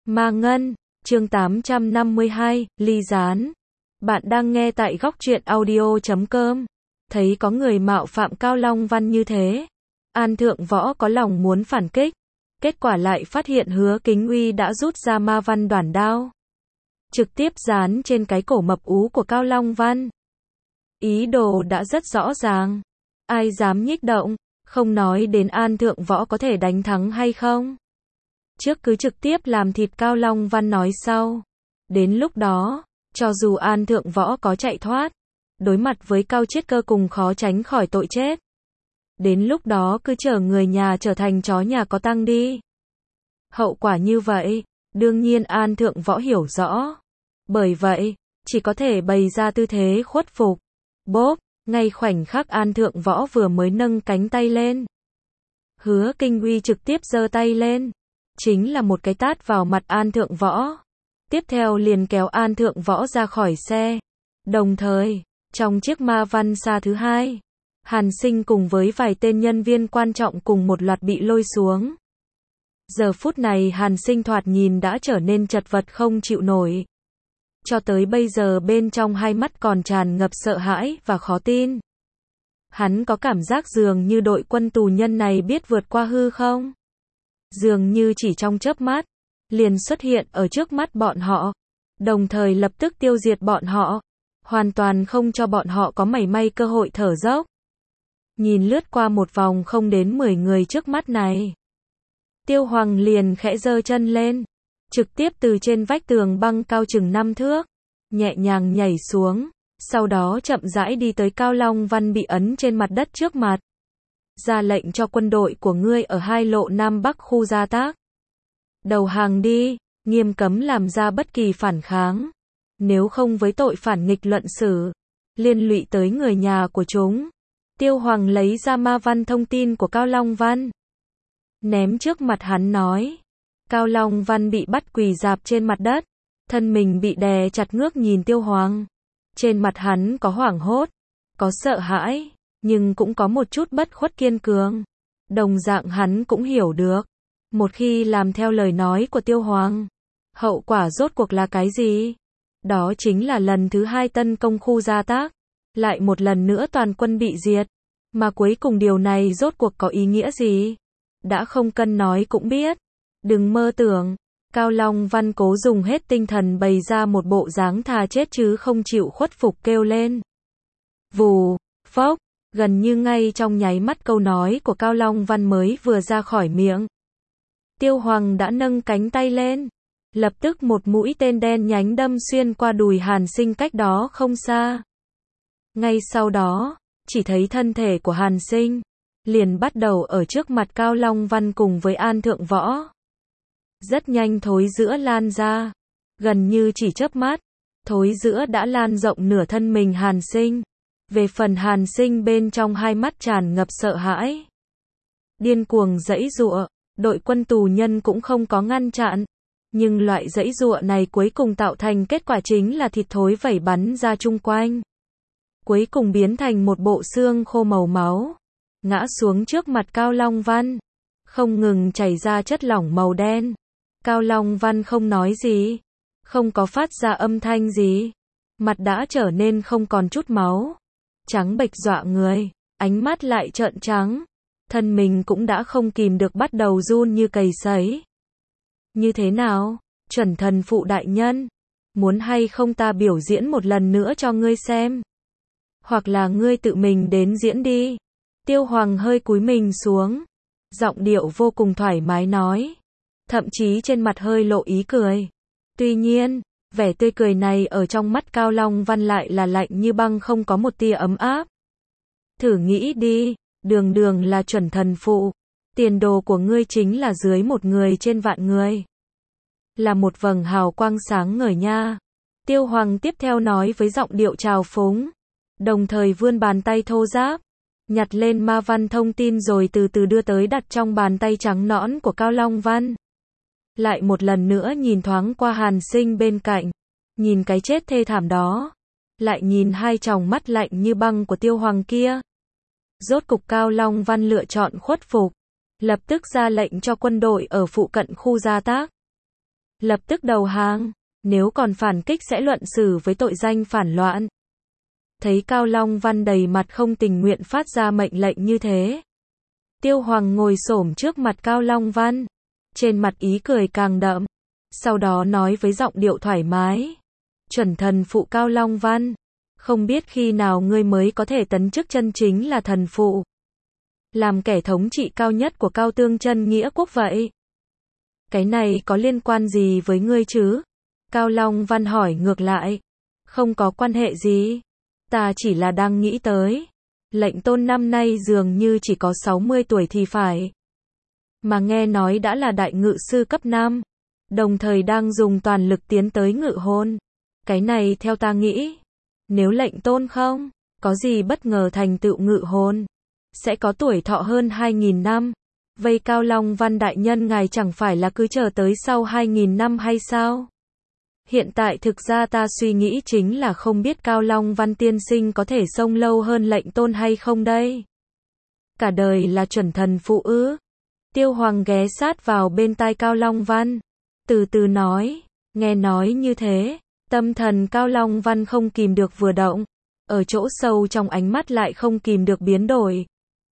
Ma Ngân, chương 852, ly gián. Bạn đang nghe tại góc truyện audio.com. Thấy có người mạo phạm Cao Long Văn như thế, An Thượng Võ có lòng muốn phản kích. Kết quả lại phát hiện Hứa Kính Uy đã rút ra ma văn đoản đao, trực tiếp dán trên cái cổ mập ú của Cao Long Văn. Ý đồ đã rất rõ ràng. Ai dám nhích động, không nói đến An Thượng Võ có thể đánh thắng hay không. Trước cứ trực tiếp làm thịt Cao Long Văn nói sau. Đến lúc đó, cho dù An Thượng Võ có chạy thoát, đối mặt với Cao Chiết Cơ cùng khó tránh khỏi tội chết. Đến lúc đó cứ chờ người nhà trở thành chó nhà có tang đi. Hậu quả như vậy, đương nhiên An Thượng Võ hiểu rõ. Bởi vậy, chỉ có thể bày ra tư thế khuất phục. Bốp, ngay khoảnh khắc An Thượng Võ vừa mới nâng cánh tay lên, Hứa Kinh Uy trực tiếp giơ tay lên, chính là một cái tát vào mặt An Thượng Võ. Tiếp theo liền kéo An Thượng Võ ra khỏi xe. Đồng thời, trong chiếc ma văn xa thứ hai, Hàn Sinh cùng với vài tên nhân viên quan trọng cùng một loạt bị lôi xuống. Giờ phút này Hàn Sinh thoạt nhìn đã trở nên chật vật không chịu nổi. Cho tới bây giờ bên trong hai mắt còn tràn ngập sợ hãi và khó tin. Hắn có cảm giác dường như đội quân tù nhân này biết vượt qua hư không? Dường như chỉ trong chớp mắt, liền xuất hiện ở trước mắt bọn họ, đồng thời lập tức tiêu diệt bọn họ, hoàn toàn không cho bọn họ có mảy may cơ hội thở dốc. Nhìn lướt qua một vòng không đến 10 người trước mắt này, Tiêu Hoàng liền khẽ giơ chân lên, trực tiếp từ trên vách tường băng cao chừng 5 thước, nhẹ nhàng nhảy xuống, sau đó chậm rãi đi tới Cao Long Văn bị ấn trên mặt đất trước mặt. Ra lệnh cho quân đội của ngươi ở hai lộ Nam Bắc khu gia tác đầu hàng đi, nghiêm cấm làm ra bất kỳ phản kháng. Nếu không với tội phản nghịch luận xử, liên lụy tới người nhà của chúng. Tiêu Hoàng lấy ra ma văn thông tin của Cao Long Văn, ném trước mặt hắn nói. Cao Long Văn bị bắt quỳ rạp trên mặt đất, thân mình bị đè chặt ngước nhìn Tiêu Hoàng. Trên mặt hắn có hoảng hốt, có sợ hãi, nhưng cũng có một chút bất khuất kiên cường. Đồng dạng hắn cũng hiểu được, một khi làm theo lời nói của Tiêu Hoàng, hậu quả rốt cuộc là cái gì? Đó chính là lần thứ hai tấn công khu gia tác, lại một lần nữa toàn quân bị diệt. Mà cuối cùng điều này rốt cuộc có ý nghĩa gì? Đã không cần nói cũng biết. Đừng mơ tưởng. Cao Long Văn cố dùng hết tinh thần bày ra một bộ dáng thà chết chứ không chịu khuất phục kêu lên. Vù, phốc, gần như ngay trong nháy mắt câu nói của Cao Long Văn mới vừa ra khỏi miệng, Tiêu Hoàng đã nâng cánh tay lên. Lập tức một mũi tên đen nhánh đâm xuyên qua đùi Hàn Sinh cách đó không xa. Ngay sau đó, chỉ thấy thân thể của Hàn Sinh liền bắt đầu ở trước mặt Cao Long Văn cùng với An Thượng Võ. Rất nhanh thối rữa lan ra, gần như chỉ chớp mắt, thối rữa đã lan rộng nửa thân mình Hàn Sinh. Về phần Hàn Sinh bên trong hai mắt tràn ngập sợ hãi, điên cuồng giãy giụa, đội quân tù nhân cũng không có ngăn chặn. Nhưng loại giãy giụa này cuối cùng tạo thành kết quả chính là thịt thối vẩy bắn ra chung quanh. Cuối cùng biến thành một bộ xương khô màu máu, ngã xuống trước mặt Cao Long Văn, không ngừng chảy ra chất lỏng màu đen. Cao Long Văn không nói gì, không có phát ra âm thanh gì, mặt đã trở nên không còn chút máu, trắng bệch dọa người, ánh mắt lại trợn trắng, thân mình cũng đã không kìm được bắt đầu run như cầy sấy. Như thế nào, chuẩn thần phụ đại nhân, muốn hay không ta biểu diễn một lần nữa cho ngươi xem? Hoặc là ngươi tự mình đến diễn đi. Tiêu Hoàng hơi cúi mình xuống, giọng điệu vô cùng thoải mái nói, thậm chí trên mặt hơi lộ ý cười. Tuy nhiên, vẻ tươi cười này ở trong mắt Cao Long Văn lại là lạnh như băng, không có một tia ấm áp. Thử nghĩ đi, đường đường là chuẩn thần phụ, tiền đồ của ngươi chính là dưới một người trên vạn người, là một vầng hào quang sáng ngời nha. Tiêu Hoàng tiếp theo nói với giọng điệu trào phúng, đồng thời vươn bàn tay thô ráp, nhặt lên ma văn thông tin rồi từ từ đưa tới đặt trong bàn tay trắng nõn của Cao Long Văn. Lại một lần nữa nhìn thoáng qua Hàn Sinh bên cạnh, nhìn cái chết thê thảm đó, lại nhìn hai tròng mắt lạnh như băng của Tiêu Hoàng kia. Rốt cục Cao Long Văn lựa chọn khuất phục, lập tức ra lệnh cho quân đội ở phụ cận khu gia tác lập tức đầu hàng, nếu còn phản kích sẽ luận xử với tội danh phản loạn. Thấy Cao Long Văn đầy mặt không tình nguyện phát ra mệnh lệnh như thế. Tiêu Hoàng ngồi xổm trước mặt Cao Long Văn, trên mặt ý cười càng đậm, sau đó nói với giọng điệu thoải mái. Chuẩn thần phụ Cao Long Văn, không biết khi nào ngươi mới có thể tấn chức chân chính là thần phụ. Làm kẻ thống trị cao nhất của Cao Tương Chân Nghĩa Quốc vậy. Cái này có liên quan gì với ngươi chứ? Cao Long Văn hỏi ngược lại. Không có quan hệ gì. Ta chỉ là đang nghĩ tới. Lệnh Tôn năm nay dường như chỉ có 60 tuổi thì phải. Mà nghe nói đã là đại ngự sư cấp 5. Đồng thời đang dùng toàn lực tiến tới ngự hôn. Cái này theo ta nghĩ. Nếu lệnh Tôn không có gì bất ngờ thành tựu ngự hôn, sẽ có tuổi thọ hơn 2.000 năm. Vậy Cao Long Văn đại nhân ngài chẳng phải là cứ chờ tới sau 2.000 năm hay sao? Hiện tại thực ra ta suy nghĩ chính là không biết Cao Long Văn tiên sinh có thể sống lâu hơn lệnh Tôn hay không đây? Cả đời là chuẩn thần phụ ư? Tiêu Hoàng ghé sát vào bên tai Cao Long Văn, từ từ nói, nghe nói như thế, tâm thần Cao Long Văn không kìm được vừa động, ở chỗ sâu trong ánh mắt lại không kìm được biến đổi.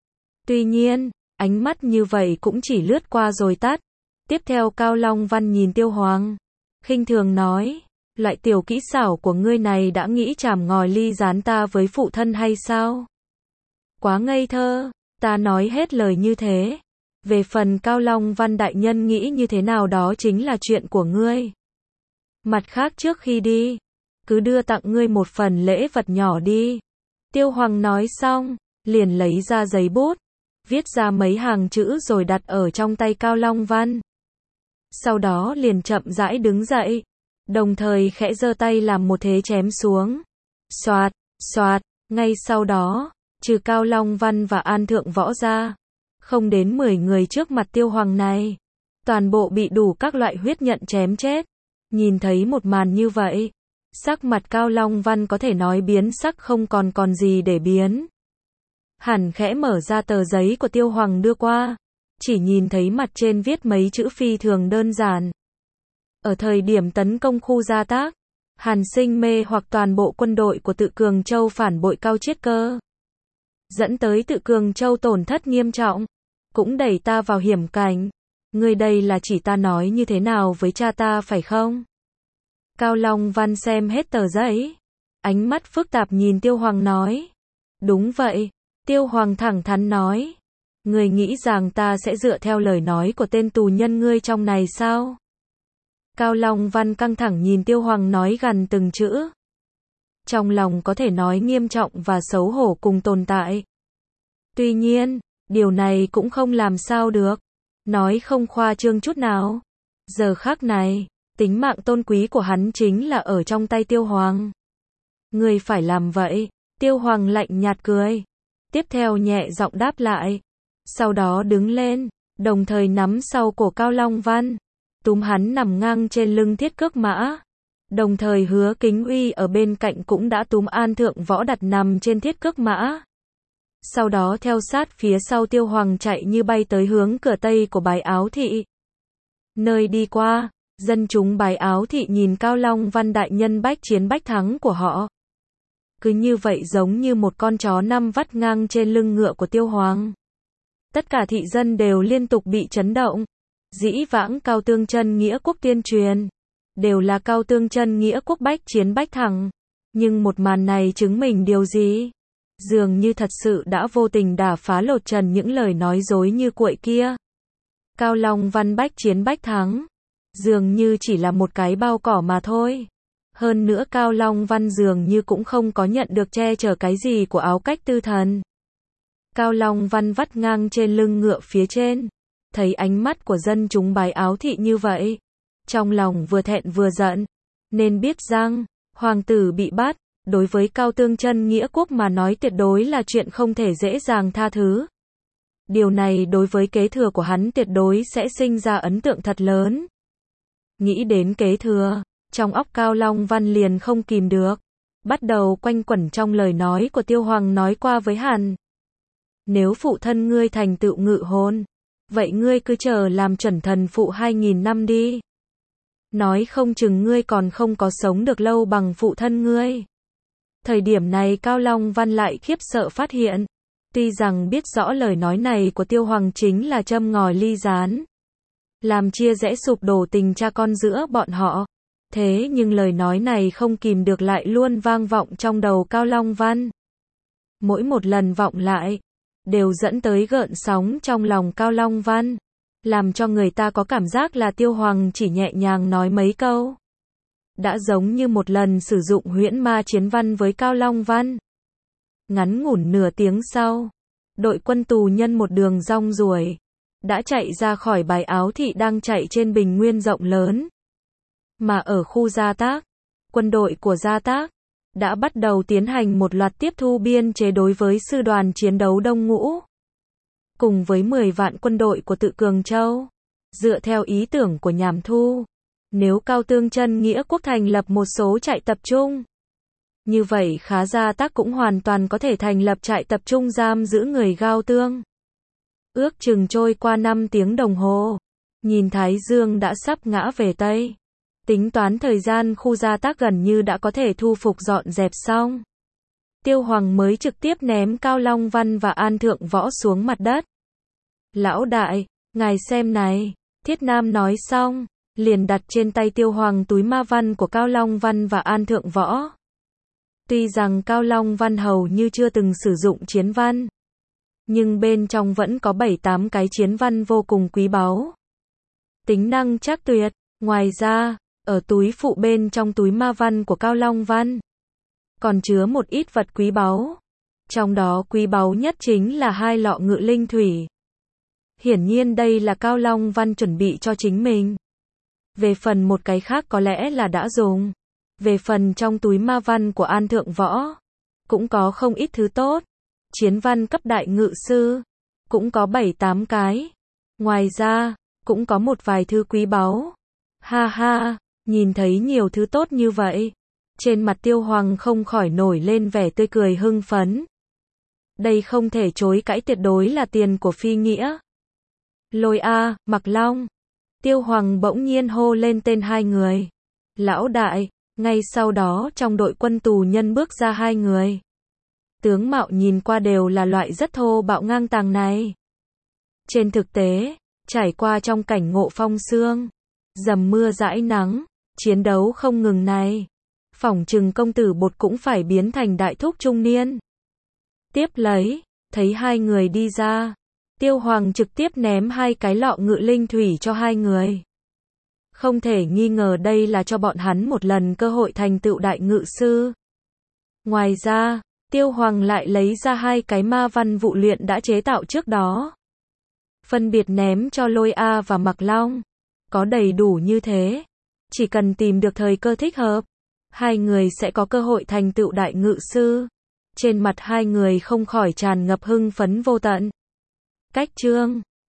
Tuy nhiên, ánh mắt như vậy cũng chỉ lướt qua rồi tắt. Tiếp theo Cao Long Văn nhìn Tiêu Hoàng, khinh thường nói, loại tiểu kỹ xảo của ngươi này đã nghĩ chảm ngòi ly gián ta với phụ thân hay sao? Quá ngây thơ, ta nói hết lời như thế. Về phần Cao Long Văn đại nhân nghĩ như thế nào đó chính là chuyện của ngươi. Mặt khác trước khi đi, cứ đưa tặng ngươi một phần lễ vật nhỏ đi. Tiêu Hoàng nói xong, liền lấy ra giấy bút, viết ra mấy hàng chữ rồi đặt ở trong tay Cao Long Văn. Sau đó liền chậm rãi đứng dậy, đồng thời khẽ giơ tay làm một thế chém xuống. Xoạt, xoạt, ngay sau đó, trừ Cao Long Văn và An Thượng Võ ra, không đến 10 người trước mặt Tiêu Hoàng này, toàn bộ bị đủ các loại huyết nhận chém chết. Nhìn thấy một màn như vậy, sắc mặt Cao Long Văn có thể nói biến sắc không còn gì để biến. Hẳn khẽ mở ra tờ giấy của Tiêu Hoàng đưa qua, chỉ nhìn thấy mặt trên viết mấy chữ phi thường đơn giản. Ở thời điểm tấn công khu gia tác, Hàn Sinh mê hoặc toàn bộ quân đội của Tự Cường Châu phản bội Cao Chiết Cơ, dẫn tới Tự Cường Châu tổn thất nghiêm trọng, cũng đẩy ta vào hiểm cảnh. Ngươi đây là chỉ ta nói như thế nào với cha ta phải không? Cao Long Văn xem hết tờ giấy, ánh mắt phức tạp nhìn Tiêu Hoàng nói. Đúng vậy, Tiêu Hoàng thẳng thắn nói. Ngươi nghĩ rằng ta sẽ dựa theo lời nói của tên tù nhân ngươi trong này sao? Cao Long Văn căng thẳng nhìn Tiêu Hoàng nói gần từng chữ. Trong lòng có thể nói nghiêm trọng và xấu hổ cùng tồn tại. Tuy nhiên, điều này cũng không làm sao được. Nói không khoa trương chút nào. Giờ khắc này, tính mạng tôn quý của hắn chính là ở trong tay Tiêu Hoàng. Ngươi phải làm vậy. Tiêu Hoàng lạnh nhạt cười. Tiếp theo nhẹ giọng đáp lại. Sau đó đứng lên, đồng thời nắm sau cổ Cao Long Văn, túm hắn nằm ngang trên lưng Thiết Cước Mã. Đồng thời Hứa Kính Uy ở bên cạnh cũng đã túm An Thượng Võ đặt nằm trên Thiết Cước Mã. Sau đó theo sát phía sau Tiêu Hoàng chạy như bay tới hướng cửa Tây của Bái Áo Thị. Nơi đi qua, dân chúng Bái Áo Thị nhìn Cao Long Văn đại nhân bách chiến bách thắng của họ. Cứ như vậy giống như một con chó năm vắt ngang trên lưng ngựa của Tiêu Hoàng. Tất cả thị dân đều liên tục bị chấn động. Dĩ vãng Cao Tương Chân Nghĩa Quốc tuyên truyền, đều là Cao Tương Chân Nghĩa Quốc bách chiến bách thắng. Nhưng một màn này chứng minh điều gì? Dường như thật sự đã vô tình đả phá lột trần những lời nói dối như cuội kia. Cao Long Văn bách chiến bách thắng, dường như chỉ là một cái bao cỏ mà thôi. Hơn nữa Cao Long Văn dường như cũng không có nhận được che chở cái gì của áo cách tư thần. Cao Long Văn vắt ngang trên lưng ngựa phía trên, thấy ánh mắt của dân chúng Bái Áo Thị như vậy, trong lòng vừa thẹn vừa giận, nên biết rằng, hoàng tử bị bắt, đối với Cao Tương Chân Nghĩa Quốc mà nói tuyệt đối là chuyện không thể dễ dàng tha thứ. Điều này đối với kế thừa của hắn tuyệt đối sẽ sinh ra ấn tượng thật lớn. Nghĩ đến kế thừa, trong óc Cao Long Văn liền không kìm được, bắt đầu quanh quẩn trong lời nói của Tiêu Hoàng nói qua với hắn. Nếu phụ thân ngươi thành tựu ngự hôn, vậy ngươi cứ chờ làm chuẩn thần phụ 2.000 năm đi. Nói không chừng ngươi còn không có sống được lâu bằng phụ thân ngươi. Thời điểm này Cao Long Văn lại khiếp sợ phát hiện. Tuy rằng biết rõ lời nói này của Tiêu Hoàng chính là châm ngòi ly gián, làm chia rẽ sụp đổ tình cha con giữa bọn họ. Thế nhưng lời nói này không kìm được lại luôn vang vọng trong đầu Cao Long Văn. Mỗi một lần vọng lại, đều dẫn tới gợn sóng trong lòng Cao Long Văn, làm cho người ta có cảm giác là Tiêu Hoàng chỉ nhẹ nhàng nói mấy câu, đã giống như một lần sử dụng huyễn ma chiến văn với Cao Long Văn. Ngắn ngủn nửa tiếng sau, đội quân tù nhân một đường rong ruổi, đã chạy ra khỏi Bái Áo Thị đang chạy trên bình nguyên rộng lớn. Mà ở khu Gia Tác, quân đội của Gia Tác đã bắt đầu tiến hành một loạt tiếp thu biên chế đối với sư đoàn chiến đấu Đông Ngũ. Cùng với 10 vạn quân đội của Tự Cường Châu, dựa theo ý tưởng của Nhàm Thu, nếu Cao Tương Chân Nghĩa Quốc thành lập một số trại tập trung, như vậy Khá Gia Tác cũng hoàn toàn có thể thành lập trại tập trung giam giữ người Gao Tương. Ước chừng trôi qua 5 tiếng đồng hồ, nhìn Thái Dương đã sắp ngã về Tây. Tính toán thời gian khu Gia Tác gần như đã có thể thu phục dọn dẹp xong. Tiêu Hoàng mới trực tiếp ném Cao Long Văn và An Thượng Võ xuống mặt đất. Lão đại, ngài xem này, Thiết Nam nói xong, liền đặt trên tay Tiêu Hoàng túi ma văn của Cao Long Văn và An Thượng Võ. Tuy rằng Cao Long Văn hầu như chưa từng sử dụng chiến văn, nhưng bên trong vẫn có 7-8 cái chiến văn vô cùng quý báu. Tính năng chắc tuyệt. Ngoài ra, ở túi phụ bên trong túi ma văn của Cao Long Văn, còn chứa một ít vật quý báu. Trong đó quý báu nhất chính là 2 lọ ngự linh thủy. Hiển nhiên đây là Cao Long Văn chuẩn bị cho chính mình. Về phần một cái khác có lẽ là đã dùng. Về phần trong túi ma văn của An Thượng Võ, cũng có không ít thứ tốt. Chiến văn cấp đại ngự sư, cũng có 7-8 cái. Ngoài ra, cũng có một vài thứ quý báu. Ha ha, nhìn thấy nhiều thứ tốt như vậy, trên mặt Tiêu Hoàng không khỏi nổi lên vẻ tươi cười hưng phấn. Đây không thể chối cãi, tuyệt đối là tiền của Phi Nghĩa. Lôi A, Mặc Long. Tiêu Hoàng bỗng nhiên hô lên tên hai người. Lão đại, ngay sau đó trong đội quân tù nhân bước ra 2 người. Tướng mạo nhìn qua đều là loại rất thô bạo ngang tàng này. Trên thực tế, trải qua trong cảnh ngộ phong sương, dầm mưa dãi nắng, chiến đấu không ngừng này, phỏng chừng công tử Bột cũng phải biến thành đại thúc trung niên. Tiếp lấy, thấy 2 người đi ra, Tiêu Hoàng trực tiếp ném 2 cái lọ ngự linh thủy cho 2 người. Không thể nghi ngờ đây là cho bọn hắn một lần cơ hội thành tựu đại ngự sư. Ngoài ra, Tiêu Hoàng lại lấy ra 2 cái ma văn vụ luyện đã chế tạo trước đó, phân biệt ném cho Lôi A và Mặc Long. Có đầy đủ như thế, chỉ cần tìm được thời cơ thích hợp, 2 người sẽ có cơ hội thành tựu đại ngự sư. Trên mặt 2 người không khỏi tràn ngập hưng phấn vô tận. Cách chương